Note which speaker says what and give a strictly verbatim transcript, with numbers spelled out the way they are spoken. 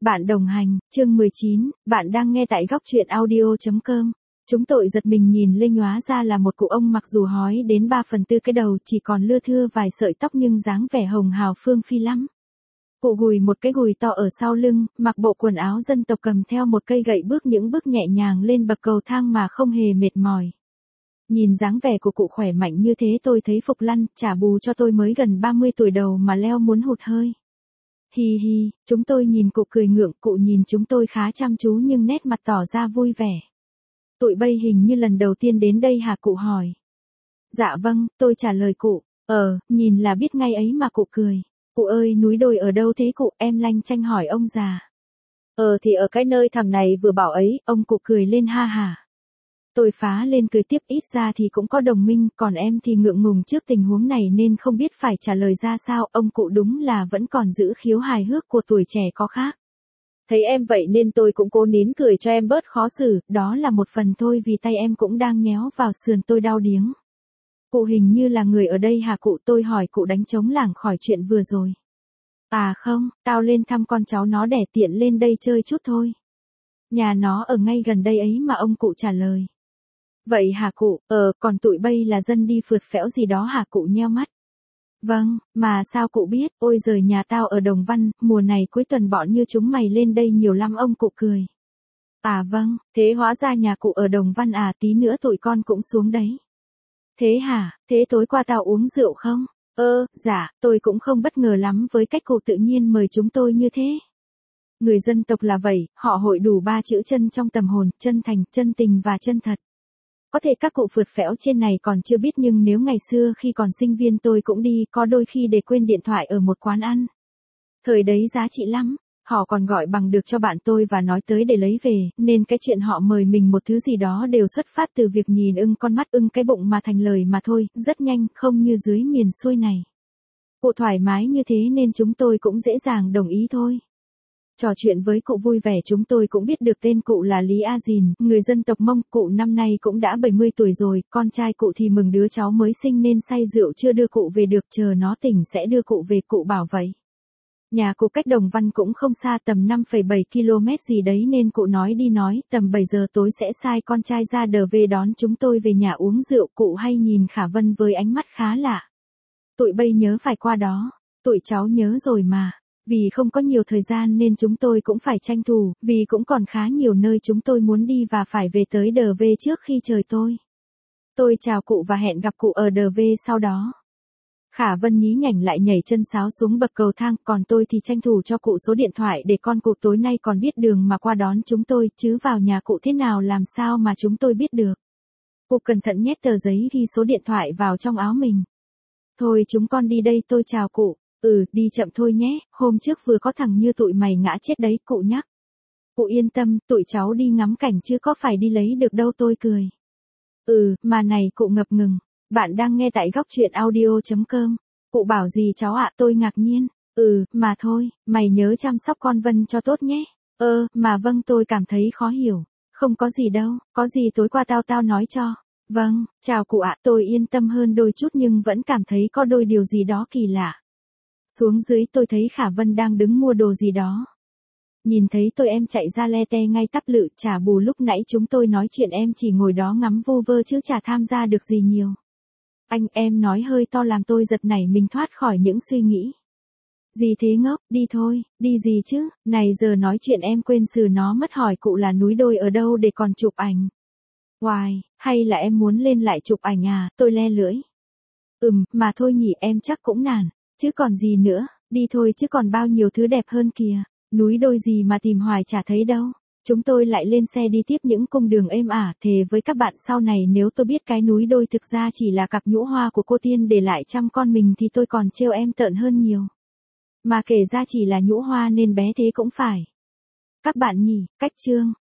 Speaker 1: Bạn đồng hành, chương mười chín, bạn đang nghe tại góc truyện audio.com. Chúng tội giật mình nhìn lên, nhóa ra là một cụ ông mặc dù hói đến ba phần tư cái đầu, chỉ còn lưa thưa vài sợi tóc nhưng dáng vẻ hồng hào phương phi lắm. Cụ gùi một cái gùi to ở sau lưng, mặc bộ quần áo dân tộc, cầm theo một cây gậy bước những bước nhẹ nhàng lên bậc cầu thang mà không hề mệt mỏi. Nhìn dáng vẻ của cụ khỏe mạnh như thế tôi thấy phục lăn, trả bù cho tôi mới gần ba mươi tuổi đầu mà leo muốn hụt hơi. Hi hi, chúng tôi nhìn cụ cười ngượng, cụ nhìn chúng tôi khá chăm chú nhưng nét mặt tỏ ra vui vẻ. Tụi bay hình như lần đầu tiên đến đây hả, cụ hỏi. Dạ vâng, tôi trả lời cụ. Ờ, nhìn là biết ngay ấy mà, cụ cười. Cụ ơi, núi đồi ở đâu thế cụ, em lanh chanh hỏi ông già. Ờ thì ở cái nơi thằng này vừa bảo ấy, ông cụ cười lên ha hả. Tôi phá lên cười tiếp, ít ra thì cũng có đồng minh, còn em thì ngượng ngùng trước tình huống này nên không biết phải trả lời ra sao. Ông cụ đúng là vẫn còn giữ khiếu hài hước của tuổi trẻ có khác. Thấy em vậy nên tôi cũng cố nín cười cho em bớt khó xử, đó là một phần thôi vì tay em cũng đang nhéo vào sườn tôi đau điếng. Cụ hình như là người ở đây hả cụ, tôi hỏi cụ đánh trống lảng khỏi chuyện vừa rồi. À không, tao lên thăm con cháu nó đẻ tiện lên đây chơi chút thôi. Nhà nó ở ngay gần đây ấy mà, ông cụ trả lời. Vậy hả cụ, ờ, còn tụi bay là dân đi phượt phẽo gì đó hả cụ, nheo mắt. Vâng, mà sao cụ biết, ôi giời, nhà tao ở Đồng Văn, mùa này cuối tuần bọn như chúng mày lên đây nhiều lắm, ông cụ cười. À vâng, thế hóa ra nhà cụ ở Đồng Văn à, tí nữa tụi con cũng xuống đấy. Thế hả, thế tối qua tao uống rượu không? Ơ, dạ, tôi cũng không bất ngờ lắm với cách cụ tự nhiên mời chúng tôi như thế. Người dân tộc là vậy, họ hội đủ ba chữ chân trong tâm hồn, chân thành, chân tình và chân thật. Có thể các cụ phượt phẽo trên này còn chưa biết nhưng nếu ngày xưa khi còn sinh viên tôi cũng đi, có đôi khi để quên điện thoại ở một quán ăn. Thời đấy giá trị lắm, họ còn gọi bằng được cho bạn tôi và nói tới để lấy về, nên cái chuyện họ mời mình một thứ gì đó đều xuất phát từ việc nhìn ưng con mắt ưng cái bụng mà thành lời mà thôi, rất nhanh, không như dưới miền xuôi này. Cụ thoải mái như thế nên chúng tôi cũng dễ dàng đồng ý thôi. Trò chuyện với cụ vui vẻ chúng tôi cũng biết được tên cụ là Lý A Dìn, người dân tộc Mông. Cụ năm nay cũng đã bảy mươi tuổi rồi, con trai cụ thì mừng đứa cháu mới sinh nên say rượu chưa đưa cụ về được, chờ nó tỉnh sẽ đưa cụ về, cụ bảo vậy. Nhà cụ cách Đồng Văn cũng không xa, tầm năm phẩy bảy ki lô mét gì đấy nên cụ nói đi nói, tầm bảy giờ tối sẽ sai con trai ra đờ về đón chúng tôi về nhà uống rượu. Cụ hay nhìn Khả Vân với ánh mắt khá lạ. Tụi bây nhớ phải qua đó, tụi cháu nhớ rồi mà. Vì không có nhiều thời gian nên chúng tôi cũng phải tranh thủ, vì cũng còn khá nhiều nơi chúng tôi muốn đi và phải về tới đờ về trước khi trời tối. Tôi chào cụ và hẹn gặp cụ ở đờ về sau đó. Khả Vân nhí nhảnh lại nhảy chân sáo xuống bậc cầu thang, còn tôi thì tranh thủ cho cụ số điện thoại để con cụ tối nay còn biết đường mà qua đón chúng tôi, chứ vào nhà cụ thế nào làm sao mà chúng tôi biết được. Cụ cẩn thận nhét tờ giấy ghi số điện thoại vào trong áo mình. Thôi chúng con đi đây, tôi chào cụ. Ừ, đi chậm thôi nhé, hôm trước vừa có thằng như tụi mày ngã chết đấy, cụ nhắc. Cụ yên tâm, tụi cháu đi ngắm cảnh chứ có phải đi lấy được đâu, tôi cười. Ừ, mà này, cụ ngập ngừng. Bạn đang nghe tại góc truyện audio.com. Cụ bảo gì cháu ạ, tôi ngạc nhiên. Ừ, mà thôi, mày nhớ chăm sóc con Vân cho tốt nhé. Ơ, mà vâng, tôi cảm thấy khó hiểu. Không có gì đâu, có gì tối qua tao tao nói cho. Vâng, chào cụ ạ, tôi yên tâm hơn đôi chút nhưng vẫn cảm thấy có đôi điều gì đó kỳ lạ. Xuống dưới tôi thấy Khả Vân đang đứng mua đồ gì đó. Nhìn thấy tôi em chạy ra le te ngay tắp lự, trả bù lúc nãy chúng tôi nói chuyện em chỉ ngồi đó ngắm vu vơ chứ chả tham gia được gì nhiều. Anh, em nói hơi to làm tôi giật nảy mình thoát khỏi những suy nghĩ. Gì thế ngốc, đi thôi, đi gì chứ, này giờ nói chuyện em quên xử nó mất, hỏi cụ là núi đồi ở đâu để còn chụp ảnh. Hoài, hay là em muốn lên lại chụp ảnh à, tôi le lưỡi. Ừm, mà thôi nhỉ, em chắc cũng nản. Chứ còn gì nữa, đi thôi chứ còn bao nhiêu thứ đẹp hơn kìa, núi đồi gì mà tìm hoài chả thấy đâu. Chúng tôi lại lên xe đi tiếp những cung đường êm ả, thề với các bạn sau này nếu tôi biết cái núi đồi thực ra chỉ là cặp nhũ hoa của cô tiên để lại chăm con mình thì tôi còn trêu em tợn hơn nhiều. Mà kể ra chỉ là nhũ hoa nên bé thế cũng phải. Các bạn nhỉ, cách chương.